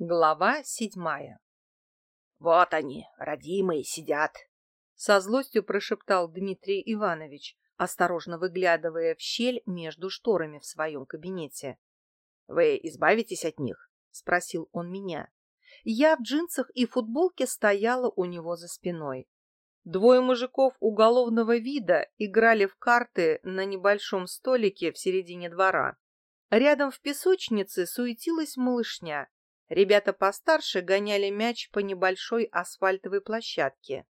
Глава 7. «Вот они, родимые, сидят!» Со злостью прошептал Дмитрий Иванович, осторожно выглядывая в щель между шторами в своем кабинете. «Вы избавитесь от них?» — спросил он меня. Я в джинсах и футболке стояла у него за спиной. Двое мужиков уголовного вида играли в карты на небольшом столике в середине двора. Рядом в песочнице суетилась малышня. Ребята постарше гоняли мяч по небольшой асфальтовой площадке.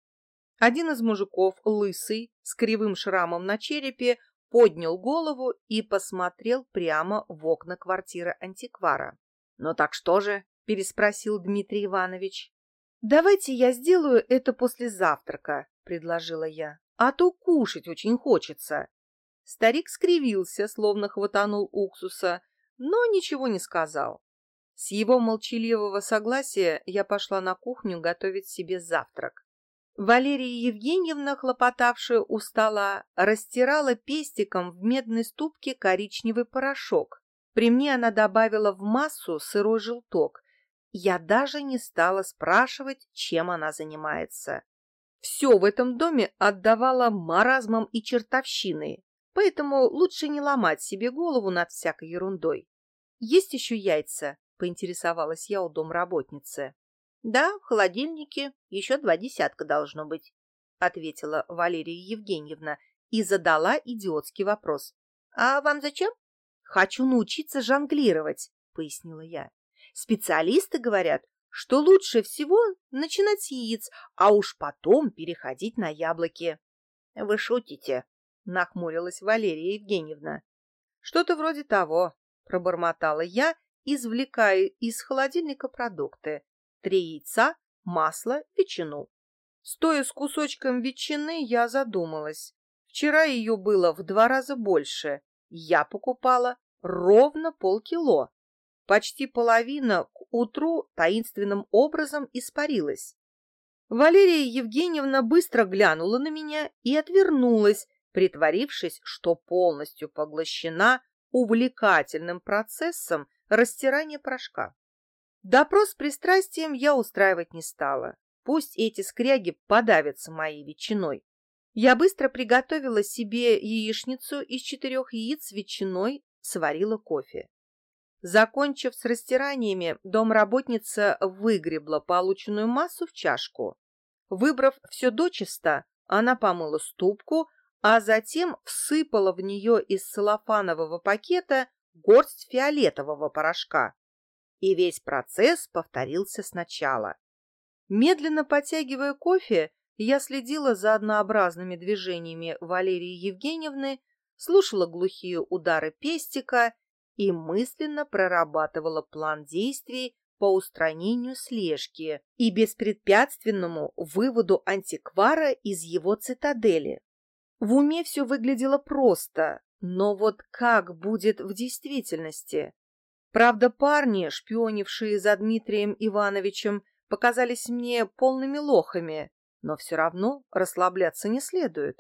Один из мужиков, лысый, с кривым шрамом на черепе, поднял голову и посмотрел прямо в окна квартиры антиквара. «Ну так что же?» — переспросил Дмитрий Иванович. «Давайте я сделаю это после завтрака», — предложила я, — «а то кушать очень хочется». Старик скривился, словно хватанул уксуса, но ничего не сказал. С его молчаливого согласия я пошла на кухню готовить себе завтрак. Валерия Евгеньевна, хлопотавшая у стола, растирала пестиком в медной ступке коричневый порошок. При мне она добавила в массу сырой желток. Я даже не стала спрашивать, чем она занимается. Все в этом доме отдавало маразмом и чертовщиной, поэтому лучше не ломать себе голову над всякой ерундой. «Есть еще яйца?» — поинтересовалась я у домработницы. «Да, в холодильнике еще 2 десятка должно быть», — ответила Валерия Евгеньевна и задала идиотский вопрос. «А вам зачем?» «Хочу научиться жонглировать», — пояснила я. «Специалисты говорят, что лучше всего начинать с яиц, а уж потом переходить на яблоки». «Вы шутите?» — нахмурилась Валерия Евгеньевна. «Что-то вроде того», — пробормотала я, извлекая из холодильника продукты. 3 яйца, масло, ветчину. Стоя с кусочком ветчины, я задумалась. Вчера ее было в 2 раза больше. Я покупала ровно полкило. Почти половина к утру таинственным образом испарилась. Валерия Евгеньевна быстро глянула на меня и отвернулась, притворившись, что полностью поглощена увлекательным процессом растирания порошка. Допрос с пристрастием я устраивать не стала. Пусть эти скряги подавятся моей ветчиной. Я быстро приготовила себе яичницу из 4 яиц с ветчиной, сварила кофе. Закончив с растираниями, домработница выгребла полученную массу в чашку. Выбрав все дочисто, она помыла ступку, а затем всыпала в нее из целлофанового пакета горсть фиолетового порошка. И весь процесс повторился сначала. Медленно потягивая кофе, я следила за однообразными движениями Валерии Евгеньевны, слушала глухие удары пестика и мысленно прорабатывала план действий по устранению слежки и беспрепятственному выводу антиквара из его цитадели. В уме все выглядело просто, но вот как будет в действительности? Правда, парни, шпионившие за Дмитрием Ивановичем, показались мне полными лохами, но все равно расслабляться не следует.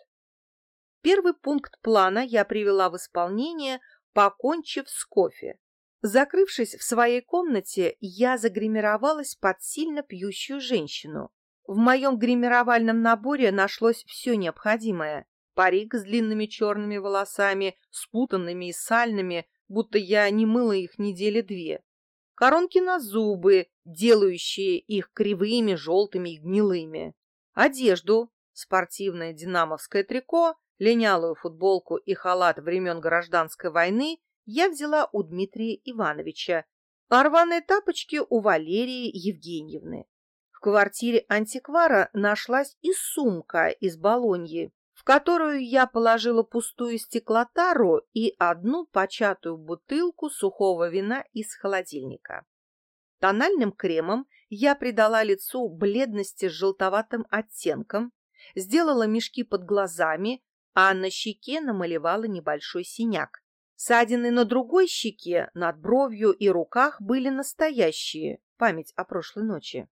Первый пункт плана я привела в исполнение, покончив с кофе. Закрывшись в своей комнате, я загримировалась под сильно пьющую женщину. В моем гримировальном наборе нашлось все необходимое. Парик с длинными черными волосами, спутанными и сальными, будто я не мыла их недели 2. Коронки на зубы, делающие их кривыми, желтыми и гнилыми. Одежду, спортивное динамовское трико, линялую футболку и халат времен Гражданской войны я взяла у Дмитрия Ивановича, а рваные тапочки у Валерии Евгеньевны. В квартире антиквара нашлась и сумка из Болоньи, в которую я положила пустую стеклотару и одну початую бутылку сухого вина из холодильника. Тональным кремом я придала лицу бледности с желтоватым оттенком, сделала мешки под глазами, а на щеке намалевала небольшой синяк. Ссадины на другой щеке, над бровью и руках были настоящие, память о прошлой ночи.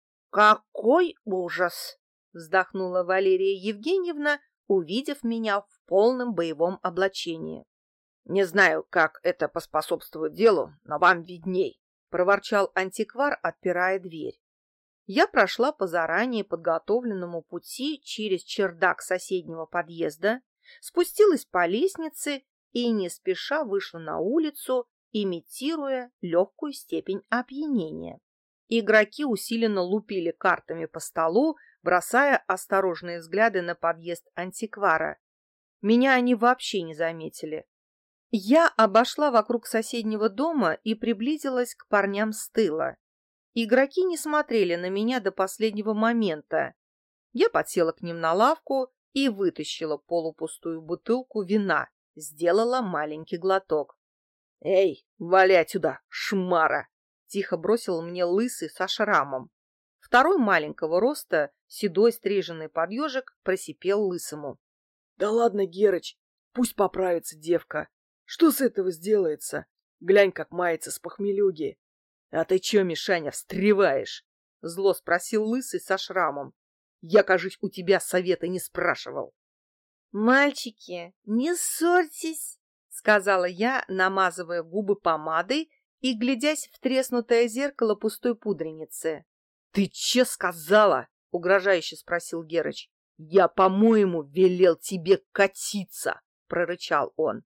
«Какой ужас!» — вздохнула Валерия Евгеньевна, увидев меня в полном боевом облачении. «Не знаю, как это поспособствует делу, но вам видней. — проворчал антиквар, отпирая дверь. Я прошла по заранее подготовленному пути через чердак соседнего подъезда, спустилась по лестнице и не спеша вышла на улицу, имитируя легкую степень опьянения. Игроки усиленно лупили картами по столу, бросая осторожные взгляды на подъезд антиквара. Меня они вообще не заметили. Я обошла вокруг соседнего дома и приблизилась к парням с тыла. Игроки не смотрели на меня до последнего момента. Я подсела к ним на лавку и вытащила полупустую бутылку вина, сделала маленький глоток. «Эй, вали отсюда, шмара!» — тихо бросил мне лысый со шрамом. Второй маленького роста, седой стриженный подъежик, просипел лысому. Да ладно, Герыч, пусть поправится девка. Что с этого сделается? Глянь, как мается с похмелюги. «А ты чё, Мишаня, встреваешь?» — зло спросил лысый со шрамом. «Я, кажись, у тебя совета не спрашивал». «Мальчики, не ссорьтесь», — сказала я, намазывая губы помадой и глядясь в треснутое зеркало пустой пудреницы. «Ты че сказала?» — угрожающе спросил Герыч. «Я, по-моему, велел тебе катиться», — прорычал он.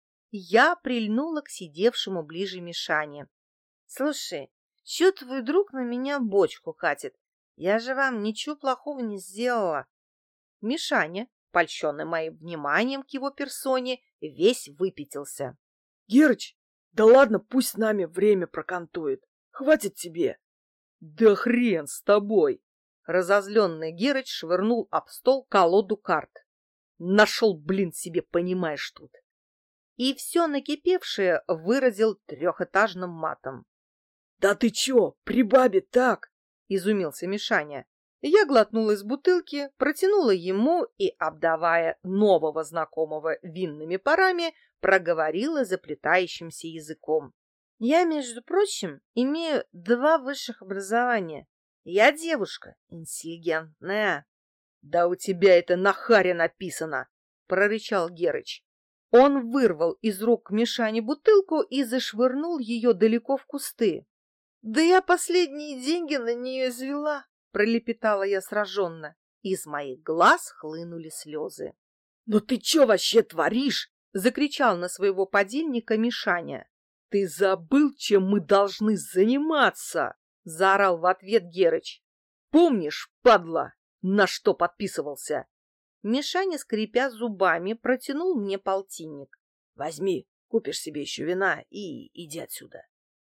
Я прильнула к сидевшему ближе Мишане. «Слушай, чё твой друг на меня бочку катит? Я же вам ничего плохого не сделала». Мишаня, польщенный моим вниманием к его персоне, весь выпятился. Герыч, да ладно, пусть с нами время прокантует. Хватит тебе. «Да хрен с тобой!» Разозленный Герыч швырнул об стол колоду карт. «Нашел, блин, себе, понимаешь, тут!» И все накипевшее выразил трехэтажным матом. «Да ты чё, при бабе так?» — изумился Мишаня. Я глотнула из бутылки, протянула ему и, обдавая нового знакомого винными парами, проговорила заплетающимся языком. «Я, между прочим, имею 2 высших образования. Я девушка интеллигентная». «Да у тебя это на харе написано!» — прорычал Герыч. Он вырвал из рук Мишани бутылку и зашвырнул ее далеко в кусты. «Да я последние деньги на нее извела», — пролепетала я сраженно. Из моих глаз хлынули слезы. «Ну ты чё вообще творишь?» — закричал на своего подельника Мишаня. «Ты забыл, чем мы должны заниматься?» — заорал в ответ Герыч. «Помнишь, падла, на что подписывался?» Мишаня, скрипя зубами, протянул мне полтинник. «Возьми, купишь себе еще вина и иди отсюда».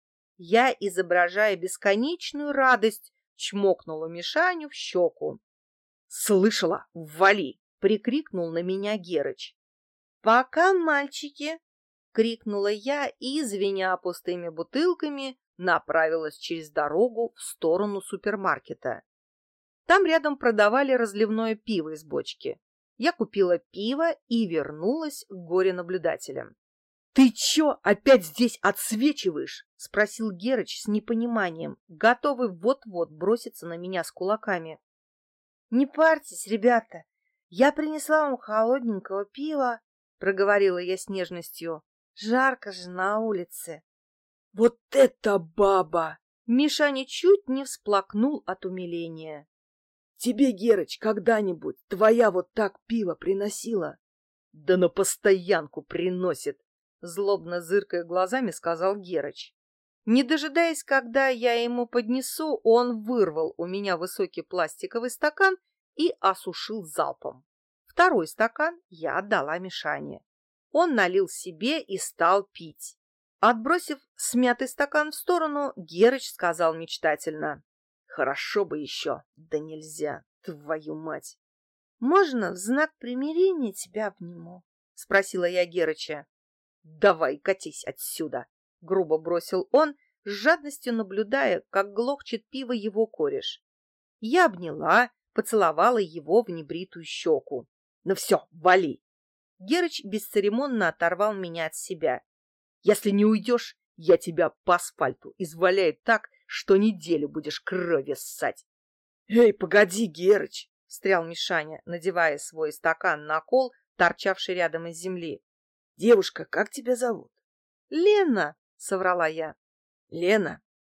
Я, изображая бесконечную радость, чмокнула Мишаню в щеку. «Слышала? Вали!» — прикрикнул на меня Герыч. «Пока, мальчики!» — крикнула я и, звеня пустыми бутылками, направилась через дорогу в сторону супермаркета. Там рядом продавали разливное пиво из бочки. Я купила пиво и вернулась к горе-наблюдателям. «Ты чё опять здесь отсвечиваешь?» — спросил Герыч с непониманием, готовый вот-вот броситься на меня с кулаками. «Не парьтесь, ребята, я принесла вам холодненького пива», — проговорила я с нежностью. «Жарко же на улице». «Вот это баба!» Мишаня чуть не всплакнул от умиления. «Тебе, Герыч, когда-нибудь твоя вот так пиво приносила?» «Да на постоянку приносит!» — злобно зыркая глазами, сказал Герыч. Не дожидаясь, когда я ему поднесу, он вырвал у меня высокий пластиковый стакан и осушил залпом. Второй стакан я отдала Мишане. Он налил себе и стал пить. Отбросив смятый стакан в сторону, Герыч сказал мечтательно: «Хорошо бы еще, да нельзя, твою мать!» «Можно в знак примирения тебя обниму?» — спросила я Герыча. «Давай, катись отсюда!» — грубо бросил он, с жадностью наблюдая, как глохчет пиво его кореш. Я обняла, поцеловала его в небритую щеку. «Ну все, вали!» Герыч бесцеремонно оторвал меня от себя. «Если не уйдешь, я тебя по асфальту изваляю так, что неделю будешь кровью ссать». «Эй, погоди, Герыч!» — встрял Мишаня, надевая свой стакан на кол, торчавший рядом из земли. «Девушка, как тебя зовут?» «Лена», — соврала я. «Лена,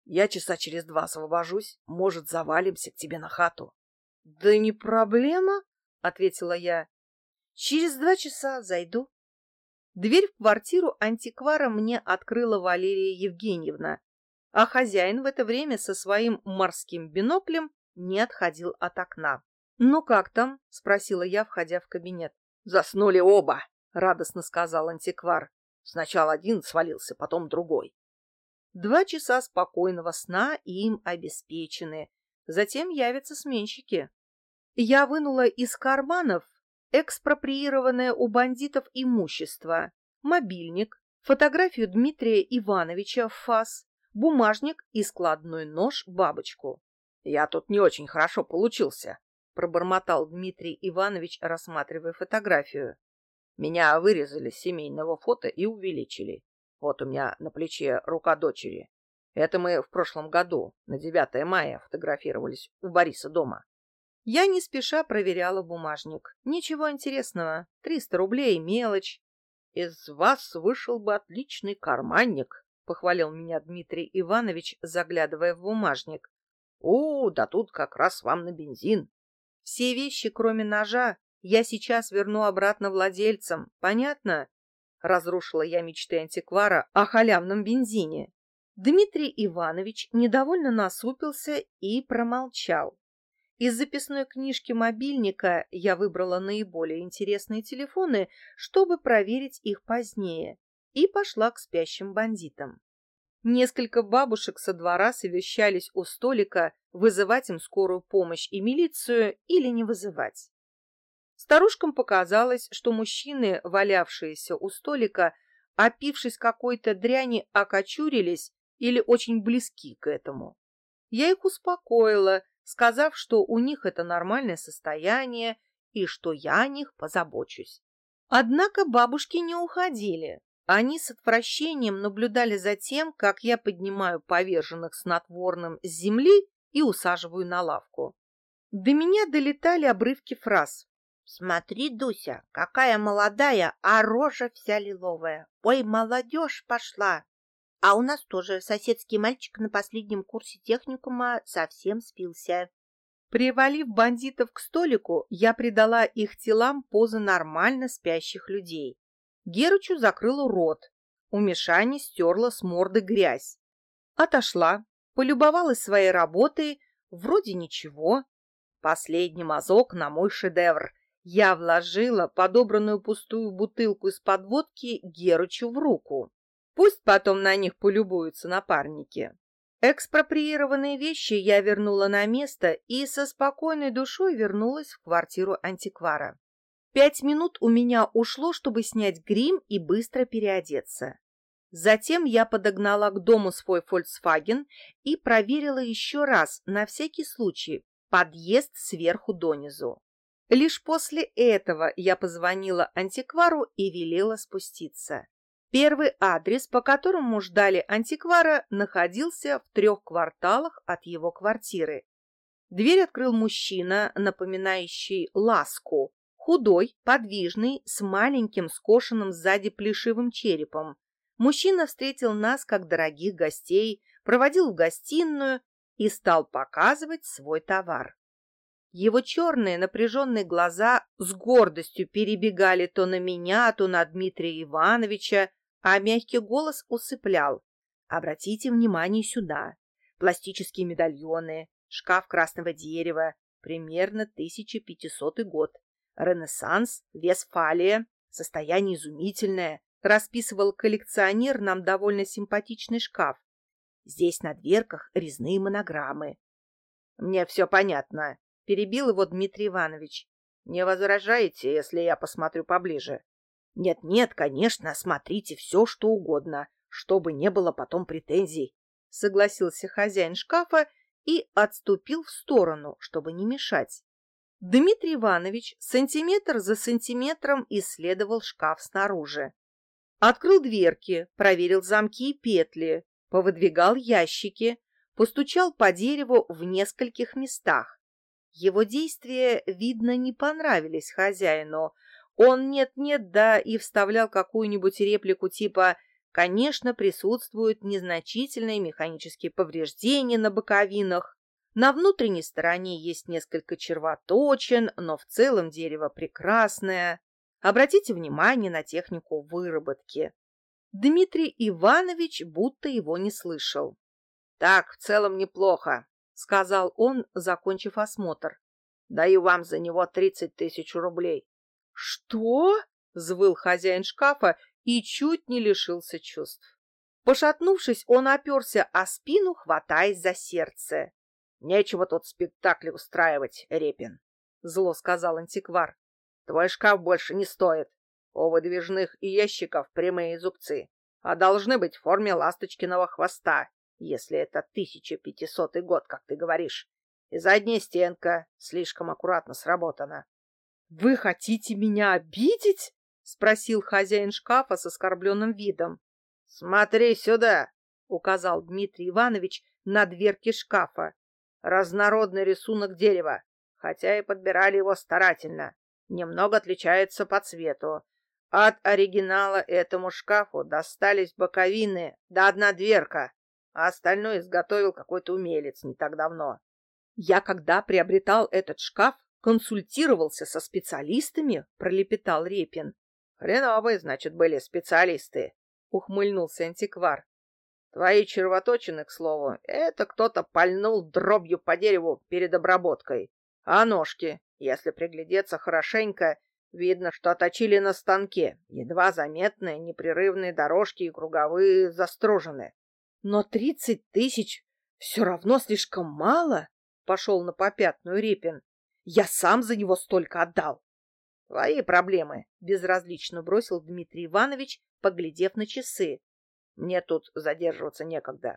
Я часа через 2 освобожусь, может, завалимся к тебе на хату. — Да не проблема, — ответила я. — Через 2 часа зайду. Дверь в квартиру антиквара мне открыла Валерия Евгеньевна, а хозяин в это время со своим морским биноклем не отходил от окна. — Ну как там? — спросила я, входя в кабинет. — Заснули оба, — радостно сказал антиквар. Сначала один свалился, потом другой. 2 часа спокойного сна им обеспечены. Затем явятся сменщики. Я вынула из карманов экспроприированное у бандитов имущество, мобильник, фотографию Дмитрия Ивановича в ФАС, бумажник и складной нож-бабочку. — Я тут не очень хорошо получился, — пробормотал Дмитрий Иванович, рассматривая фотографию. — Меня вырезали с семейного фото и увеличили. Вот у меня на плече рука дочери. Это мы в прошлом году, на 9 мая, фотографировались у Бориса дома. Я не спеша проверяла бумажник. Ничего интересного. 300 рублей, мелочь. — Из вас вышел бы отличный карманник, — похвалил меня Дмитрий Иванович, заглядывая в бумажник. — Да тут как раз вам на бензин. — Все вещи, кроме ножа, я сейчас верну обратно владельцам. Понятно? Разрушила я мечты антиквара о халявном бензине. Дмитрий Иванович недовольно насупился и промолчал. Из записной книжки мобильника я выбрала наиболее интересные телефоны, чтобы проверить их позднее, и пошла к спящим бандитам. Несколько бабушек со двора совещались у столика, вызывать им скорую помощь и милицию или не вызывать. Старушкам показалось, что мужчины, валявшиеся у столика, опившись какой-то дряни, окочурились или очень близки к этому. Я их успокоила, сказав, что у них это нормальное состояние и что я о них позабочусь. Однако бабушки не уходили. Они с отвращением наблюдали за тем, как я поднимаю поверженных снотворным с земли и усаживаю на лавку. До меня долетали обрывки фраз. «Смотри, Дуся, какая молодая, а рожа вся лиловая. Ой, молодежь пошла!» А у нас тоже соседский мальчик на последнем курсе техникума совсем спился. Привалив бандитов к столику, я придала их телам позы нормально спящих людей. Герычу закрыла рот. У Мишани стерла с морды грязь. Отошла, полюбовалась своей работой, вроде ничего. Последний мазок на мой шедевр. Я вложила подобранную пустую бутылку из-под водки Герычу в руку. Пусть потом на них полюбуются напарники. Экспроприированные вещи я вернула на место и со спокойной душой вернулась в квартиру антиквара. 5 минут у меня ушло, чтобы снять грим и быстро переодеться. Затем я подогнала к дому свой Volkswagen и проверила еще раз, на всякий случай, подъезд сверху донизу. Лишь после этого я позвонила антиквару и велела спуститься. Первый адрес, по которому ждали антиквара, находился в 3 кварталах от его квартиры. Дверь открыл мужчина, напоминающий ласку, худой, подвижный, с маленьким скошенным сзади плешивым черепом. Мужчина встретил нас как дорогих гостей, проводил в гостиную и стал показывать свой товар. Его черные напряженные глаза с гордостью перебегали то на меня, то на Дмитрия Ивановича, а мягкий голос усыплял. Обратите внимание сюда. Пластические медальоны, шкаф красного дерева, примерно 1500 год. Ренессанс, Вестфалия, состояние изумительное. Расписывал коллекционер нам довольно симпатичный шкаф. Здесь на дверках резные монограммы. Мне все понятно, перебил его Дмитрий Иванович. Не возражаете, если я посмотрю поближе? Нет, конечно, смотрите все, что угодно, чтобы не было потом претензий, согласился хозяин шкафа и отступил в сторону, чтобы не мешать. Дмитрий Иванович сантиметр за сантиметром исследовал шкаф снаружи. Открыл дверки, проверил замки и петли, повыдвигал ящики, постучал по дереву в нескольких местах. Его действия, видно, не понравились хозяину. Он нет-нет, да и вставлял какую-нибудь реплику типа Конечно, присутствуют незначительные механические повреждения на боковинах. На внутренней стороне есть несколько червоточин, но в целом дерево прекрасное. Обратите внимание на технику выработки. Дмитрий Иванович будто его не слышал. Так, в целом неплохо, Сказал он, закончив осмотр. даю вам за него 30 тысяч рублей. «Что?» — взвыл хозяин шкафа и чуть не лишился чувств. Пошатнувшись, он оперся о спину, хватаясь за сердце. Нечего тут спектакли устраивать, Репин, Зло сказал антиквар. твой шкаф больше не стоит. У выдвижных ящиков прямые зубцы, а должны быть в форме ласточкиного хвоста, если это 1500 год, как ты говоришь. И задняя стенка слишком аккуратно сработана. «Вы хотите меня обидеть?» — спросил хозяин шкафа с оскорбленным видом. «Смотри сюда!» — указал Дмитрий Иванович на дверки шкафа. Разнородный рисунок дерева, хотя и подбирали его старательно. Немного отличается по цвету. От оригинала этому шкафу достались боковины да одна дверка, а остальное изготовил какой-то умелец не так давно. «Я, когда приобретал этот шкаф, консультировался со специалистами», — пролепетал Репин. Хреновые, значит, были специалисты, — ухмыльнулся антиквар. Твои червоточины, к слову, это кто-то пальнул дробью по дереву перед обработкой. А ножки, если приглядеться хорошенько, видно, что точили на станке. Едва заметные непрерывные дорожки и круговые застружены. «Но 30 тысяч все равно слишком мало», — пошел на попятную Репин. «Я сам за него столько отдал». Твои проблемы, — безразлично бросил Дмитрий Иванович, поглядев на часы. мне тут задерживаться некогда.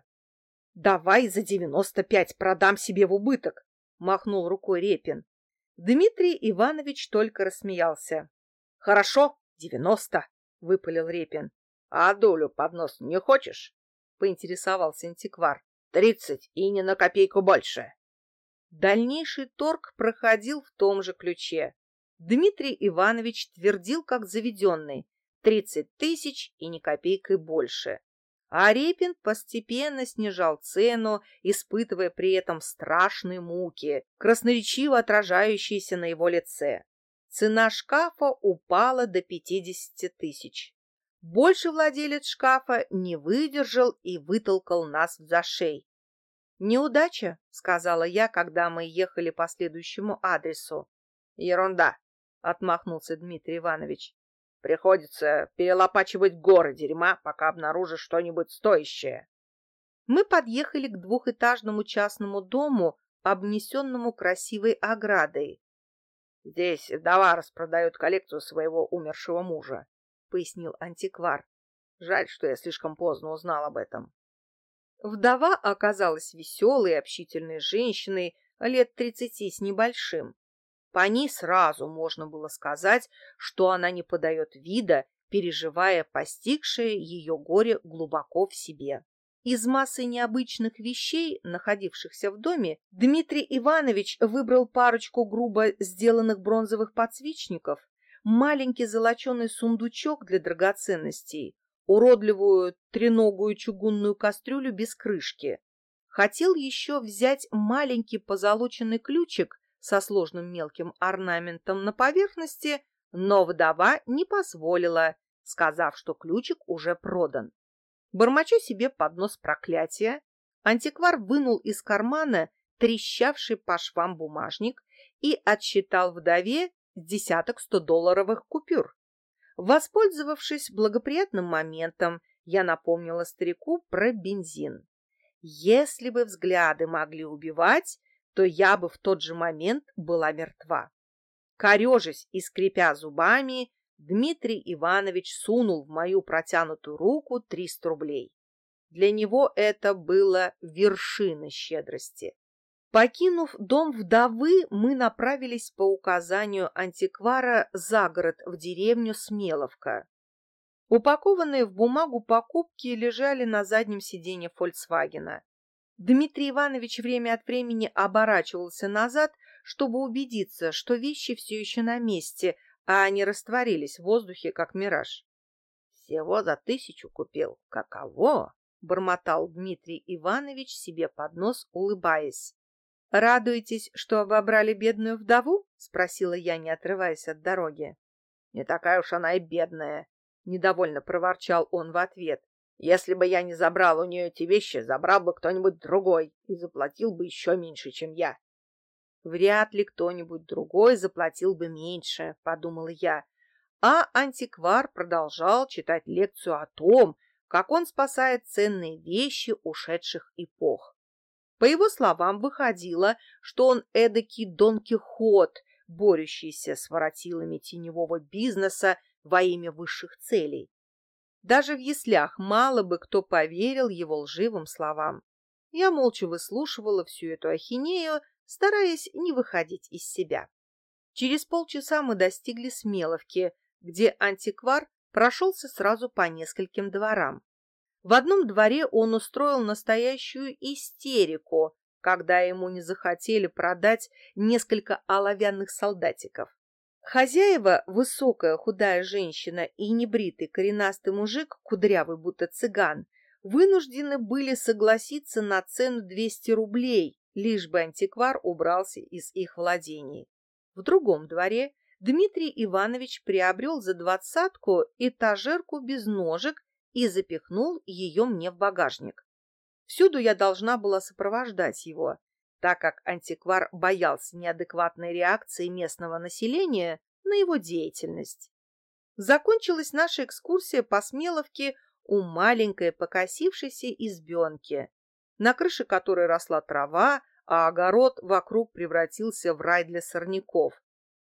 «Давай за 95 продам себе в убыток», — махнул рукой Репин. Дмитрий Иванович только рассмеялся. «Хорошо, 90», — выпалил Репин. А долю под нос не хочешь? — поинтересовался антиквар. 30 и не на копейку больше. Дальнейший торг проходил в том же ключе. Дмитрий Иванович твердил, как заведенный, 30 тысяч и ни копейкой больше. А Репин постепенно снижал цену, испытывая при этом страшные муки, красноречиво отражающиеся на его лице. Цена шкафа упала до 50 тысяч. Больше владелец шкафа не выдержал и вытолкал нас в зашей. «Неудача», — сказала я, когда мы ехали по следующему адресу. Ерунда, — отмахнулся Дмитрий Иванович. приходится перелопачивать горы дерьма, пока обнаружишь что-нибудь стоящее. Мы подъехали к двухэтажному частному дому, обнесенному красивой оградой. Здесь вдова распродает коллекцию своего умершего мужа, — пояснил антиквар. Жаль, что я слишком поздно узнал об этом. Вдова оказалась веселой и общительной женщиной лет 30 с небольшим. По ней сразу можно было сказать, что она не подает вида, переживая постигшее ее горе глубоко в себе. Из массы необычных вещей, находившихся в доме, Дмитрий Иванович выбрал парочку грубо сделанных бронзовых подсвечников, маленький золоченый сундучок для драгоценностей, уродливую треногую чугунную кастрюлю без крышки. Хотел еще взять маленький позолоченный ключик со сложным мелким орнаментом на поверхности, но вдова не позволила, сказав, что ключик уже продан. Бормоча себе под нос проклятия, антиквар вынул из кармана трещавший по швам бумажник и отсчитал вдове десяток 100-долларовых купюр. Воспользовавшись благоприятным моментом, я напомнила старику про бензин. Если бы взгляды могли убивать, то я бы в тот же момент была мертва. Корежась и скрипя зубами, Дмитрий Иванович сунул в мою протянутую руку 300 рублей. Для него это было вершина щедрости. Покинув дом вдовы, мы направились по указанию антиквара за город в деревню Смеловка. Упакованные в бумагу покупки лежали на заднем сиденье «Фольксвагена». Дмитрий Иванович время от времени оборачивался назад, чтобы убедиться, что вещи все еще на месте, а не растворились в воздухе, как мираж. Всего за 1000 купил. Каково? Бормотал Дмитрий Иванович себе под нос, улыбаясь. «Радуетесь, что обобрали бедную вдову?» — спросила я, не отрываясь от дороги. Не такая уж она и бедная, — недовольно проворчал он в ответ. Если бы я не забрал у нее эти вещи, забрал бы кто-нибудь другой и заплатил бы еще меньше, чем я. Вряд ли кто-нибудь другой заплатил бы меньше, подумала я. А антиквар продолжал читать лекцию о том, как он спасает ценные вещи ушедших эпох. По его словам, выходило, что он эдакий Дон Кихот, борющийся с воротилами теневого бизнеса во имя высших целей. Даже в яслях мало бы кто поверил его лживым словам. Я молча выслушивала всю эту ахинею, стараясь не выходить из себя. Через полчаса мы достигли Смеловки, где антиквар прошелся сразу по нескольким дворам. В одном дворе он устроил настоящую истерику, когда ему не захотели продать несколько оловянных солдатиков. Хозяева, высокая худая женщина и небритый коренастый мужик, кудрявый будто цыган, вынуждены были согласиться на цену 200 рублей, лишь бы антиквар убрался из их владений. В другом дворе Дмитрий Иванович приобрел за 20 этажерку без ножек и запихнул ее мне в багажник. Всюду я должна была сопровождать его, так как антиквар боялся неадекватной реакции местного населения на его деятельность. Закончилась наша экскурсия по Смеловке у маленькой покосившейся избенки, на крыше которой росла трава, а огород вокруг превратился в рай для сорняков.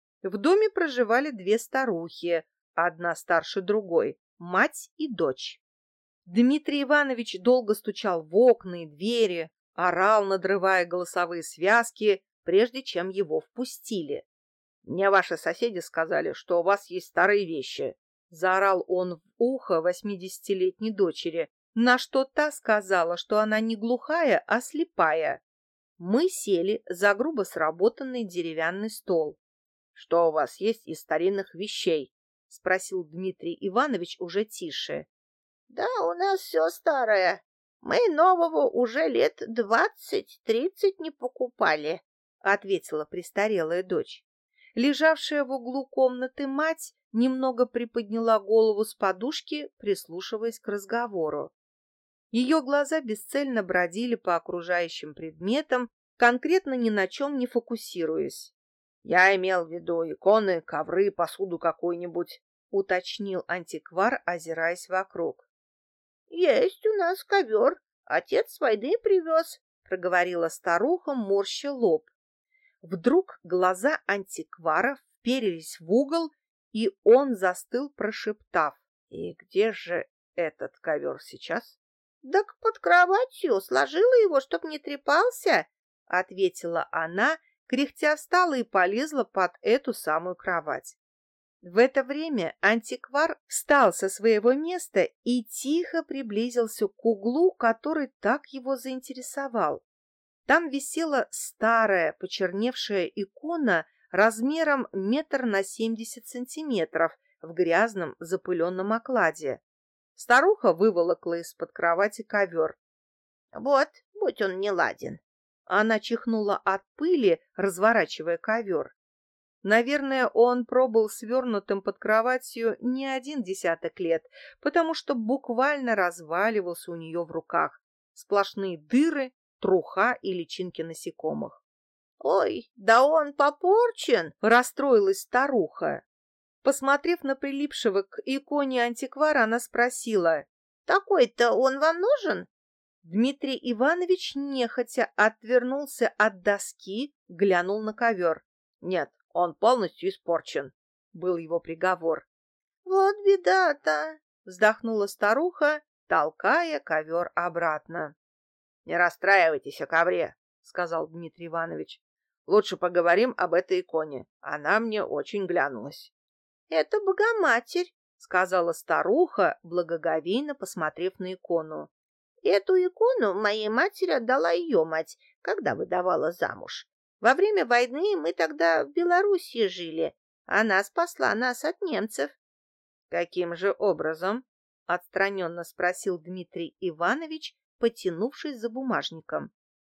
В доме проживали 2 старухи, одна старше другой, мать и дочь. Дмитрий Иванович долго стучал в окна и двери, орал, надрывая голосовые связки, прежде чем его впустили. «Мне ваши соседи сказали, что у вас есть старые вещи», — заорал он в ухо 80-летней дочери, на что та сказала, что она не глухая, а слепая. Мы сели за грубо сработанный деревянный стол. «Что у вас есть из старинных вещей?» — спросил Дмитрий Иванович уже тише. Да, у нас все старое. Мы нового уже лет 20-30 не покупали, — ответила престарелая дочь. Лежавшая в углу комнаты мать немного приподняла голову с подушки, прислушиваясь к разговору. Ее глаза бесцельно бродили по окружающим предметам, конкретно ни на чем не фокусируясь. «Я имел в виду иконы, ковры, посуду какую-нибудь», — уточнил антиквар, озираясь вокруг. — Есть у нас ковер. Отец с войны привез, — проговорила старуха, морща лоб. Вдруг глаза антиквара вперились в угол, и он застыл, прошептав: «И где же этот ковер сейчас?» Так под кроватью, сложила его, чтоб не трепался, — ответила она, кряхтя встала и полезла под эту самую кровать. В это время антиквар встал со своего места и тихо приблизился к углу, который так его заинтересовал. Там висела старая почерневшая икона размером 1,70 сантиметров в грязном запыленном окладе. Старуха выволокла из-под кровати ковер. — Вот, будь он неладен. Она чихнула от пыли, разворачивая ковер. Наверное, он пробыл свернутым под кроватью не 10 лет, потому что буквально разваливался у нее в руках. Сплошные дыры, труха и личинки насекомых. — Ой, да он попорчен! — расстроилась старуха. Посмотрев на прилипшего к иконе антиквара, она спросила: — Такой-то он вам нужен? Дмитрий Иванович нехотя отвернулся от доски, глянул на ковер. — Нет, он полностью испорчен, — был его приговор. — Вот беда-то! — вздохнула старуха, толкая ковер обратно. — Не расстраивайтесь о ковре, — сказал Дмитрий Иванович. — Лучше поговорим об этой иконе. Она мне очень глянулась. — Это Богоматерь, — сказала старуха, благоговейно посмотрев на икону. — Эту икону моей матери отдала ее мать, когда выдавала замуж. Во время войны мы тогда в Белоруссии жили. Она спасла нас от немцев. — Каким же образом? отстраненно спросил Дмитрий Иванович, потянувшись за бумажником.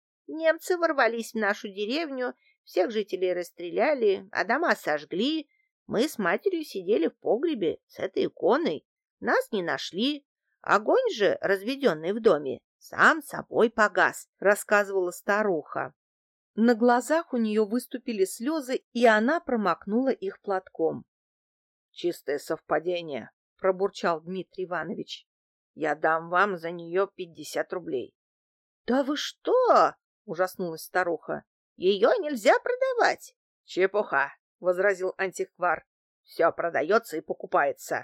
Немцы ворвались в нашу деревню, всех жителей расстреляли, а дома сожгли. Мы с матерью сидели в погребе с этой иконой. Нас не нашли. Огонь же, разведенный в доме, сам собой погас, рассказывала старуха. На глазах у нее выступили слезы, и она промокнула их платком. Чистое совпадение, пробурчал Дмитрий Иванович. Я дам вам за нее 50 рублей. Да вы что? Ужаснулась старуха. Ее нельзя продавать. Чепуха, возразил антиквар. Все продается и покупается.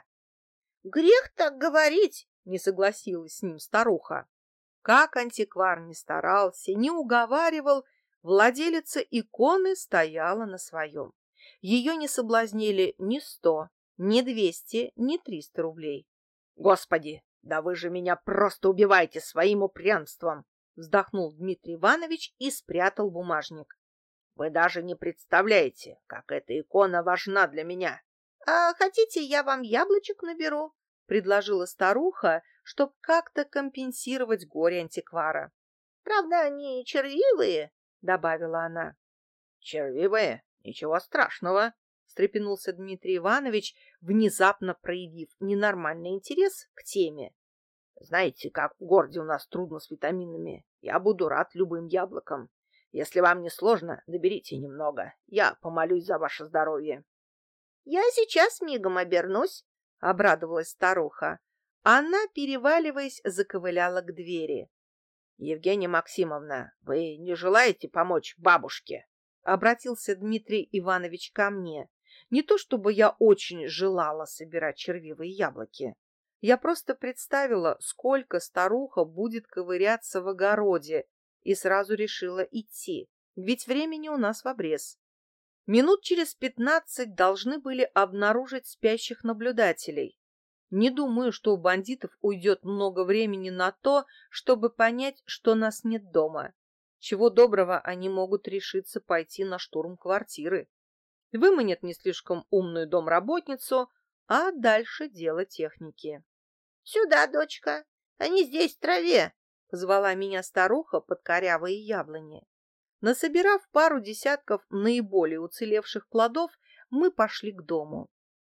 Грех так говорить, не согласилась с ним старуха. Как антиквар не старался, не уговаривал, владелица иконы стояла на своем. Ее не соблазнили ни 100, ни 200, ни 300 рублей. Господи, да вы же меня просто убиваете своим упрямством! Вздохнул Дмитрий Иванович и спрятал бумажник. Вы даже не представляете, как эта икона важна для меня. А хотите, я вам яблочек наберу? Предложила старуха, чтобы как-то компенсировать горе антиквара. Правда, они червивые, добавила она. Червивые? Ничего страшного, встрепенулся Дмитрий Иванович, внезапно проявив ненормальный интерес к теме. Знаете, как в городе у нас трудно с витаминами. Я буду рад любым яблокам. Если вам не сложно, наберите немного. Я помолюсь за ваше здоровье. Я сейчас мигом обернусь, обрадовалась старуха. Она, переваливаясь, заковыляла к двери. Евгения Максимовна, вы не желаете помочь бабушке? Обратился Дмитрий Иванович ко мне. Не то чтобы я очень желала собирать червивые яблоки. Я просто представила, сколько старуха будет ковыряться в огороде, и сразу решила идти, ведь времени у нас в обрез. Минут через 15 должны были обнаружить спящих наблюдателей. Не думаю, что у бандитов уйдет много времени на то, чтобы понять, что нас нет дома. Чего доброго, они могут решиться пойти на штурм квартиры. Выманят не слишком умную домработницу, а дальше дело техники. — Сюда, дочка, они здесь в траве, — позвала меня старуха под корявые яблони. Насобирав пару десятков наиболее уцелевших плодов, мы пошли к дому.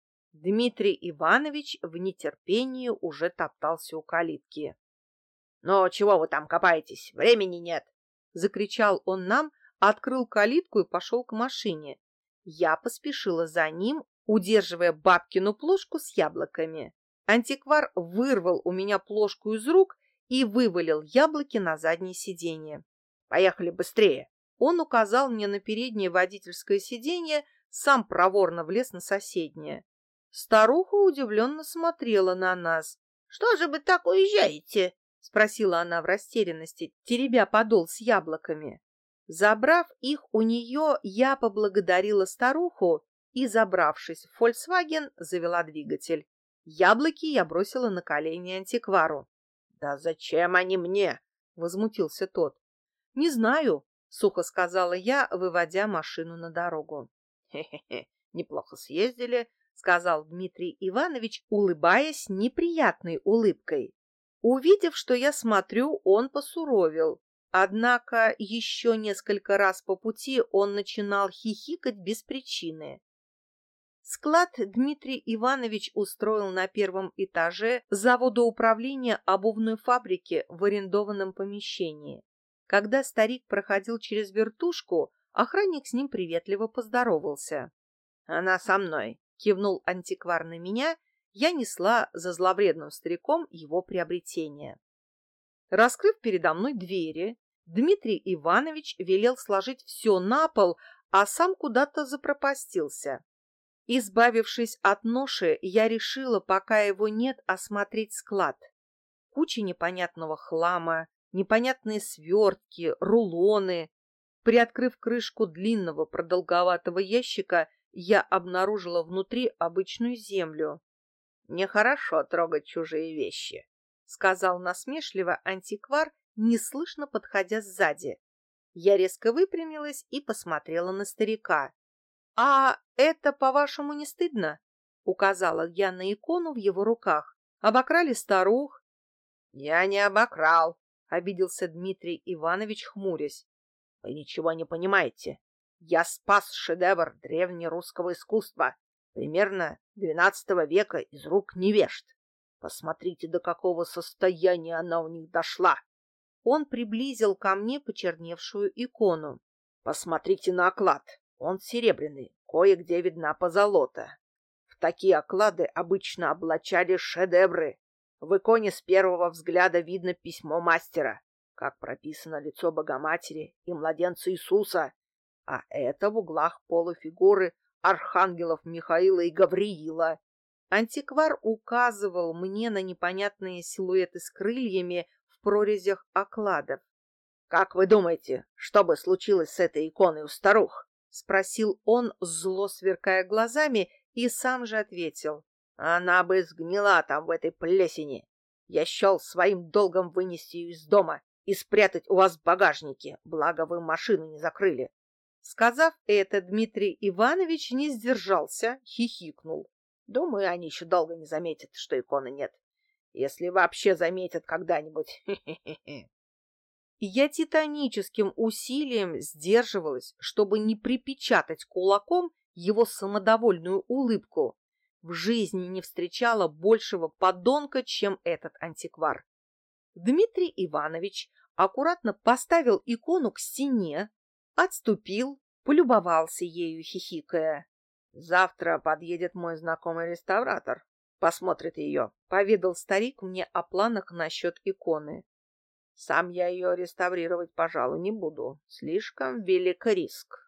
Дмитрий Иванович в нетерпении уже топтался у калитки. — Ну, чего вы там копаетесь? Времени нет! — закричал он нам, открыл калитку и пошел к машине. Я поспешила за ним, удерживая бабкину плошку с яблоками. Антиквар вырвал у меня плошку из рук и вывалил яблоки на заднее сиденье. «Поехали быстрее!» Он указал мне на переднее водительское сиденье, сам проворно влез на соседнее. Старуха удивленно смотрела на нас. «Что же вы так уезжаете?» — спросила она в растерянности, теребя подол с яблоками. Забрав их у нее, я поблагодарила старуху и, забравшись в «Фольксваген», завела двигатель. Яблоки я бросила на колени антиквару. — Да зачем они мне? — возмутился тот. — Не знаю, — сухо сказала я, выводя машину на дорогу. — Хе-хе-хе, неплохо съездили, — сказал Дмитрий Иванович, улыбаясь неприятной улыбкой. Увидев, что я смотрю, он посуровил. Однако еще несколько раз по пути он начинал хихикать без причины. Склад Дмитрий Иванович устроил на первом этаже заводоуправления обувной фабрики в арендованном помещении. Когда старик проходил через вертушку, охранник с ним приветливо поздоровался. — Она со мной, — кивнул антиквар на меня, я несла за зловредным стариком его приобретение. Раскрыв передо мной двери, Дмитрий Иванович велел сложить все на пол, а сам куда-то запропастился. Избавившись от ноши, я решила, пока его нет, осмотреть склад. Куча непонятного хлама, непонятные свертки, рулоны. Приоткрыв крышку длинного продолговатого ящика, я обнаружила внутри обычную землю. «Нехорошо трогать чужие вещи», — сказал насмешливо антиквар, неслышно подходя сзади. Я резко выпрямилась и посмотрела на старика. — А это, по-вашему, не стыдно? — указала я на икону в его руках. — Обокрали старух. Я не обокрал, — обиделся Дмитрий Иванович, хмурясь. вы ничего не понимаете. Я спас шедевр древнерусского искусства, примерно XII века, из рук невежд. Посмотрите, до какого состояния она у них дошла. Он приблизил ко мне почерневшую икону. Посмотрите на оклад. Он серебряный, кое-где видна позолота. В такие оклады обычно облачали шедевры. В иконе с первого взгляда видно письмо мастера, как прописано лицо Богоматери и младенца Иисуса, а это в углах полуфигуры архангелов Михаила и Гавриила. Антиквар указывал мне на непонятные силуэты с крыльями в прорезях окладов. «Как вы думаете, что бы случилось с этой иконой у старух?» — спросил он, зло сверкая глазами, и сам же ответил. «Она бы сгнила там в этой плесени. Я счел своим долгом вынести ее из дома и спрятать у вас в багажнике, благо вы машину не закрыли». Сказав это, Дмитрий Иванович не сдержался, хихикнул. «Думаю, они еще долго не заметят, что иконы нет. Если вообще заметят когда-нибудь. И я титаническим усилием сдерживалась, чтобы не припечатать кулаком его самодовольную улыбку. В жизни не встречала большего подонка, чем этот антиквар. Дмитрий Иванович аккуратно поставил икону к стене, отступил, полюбовался ею, хихикая. «Завтра подъедет мой знакомый реставратор, посмотрит ее», — поведал старик мне о планах насчет иконы. «Сам я ее реставрировать, пожалуй, не буду. Слишком велик риск».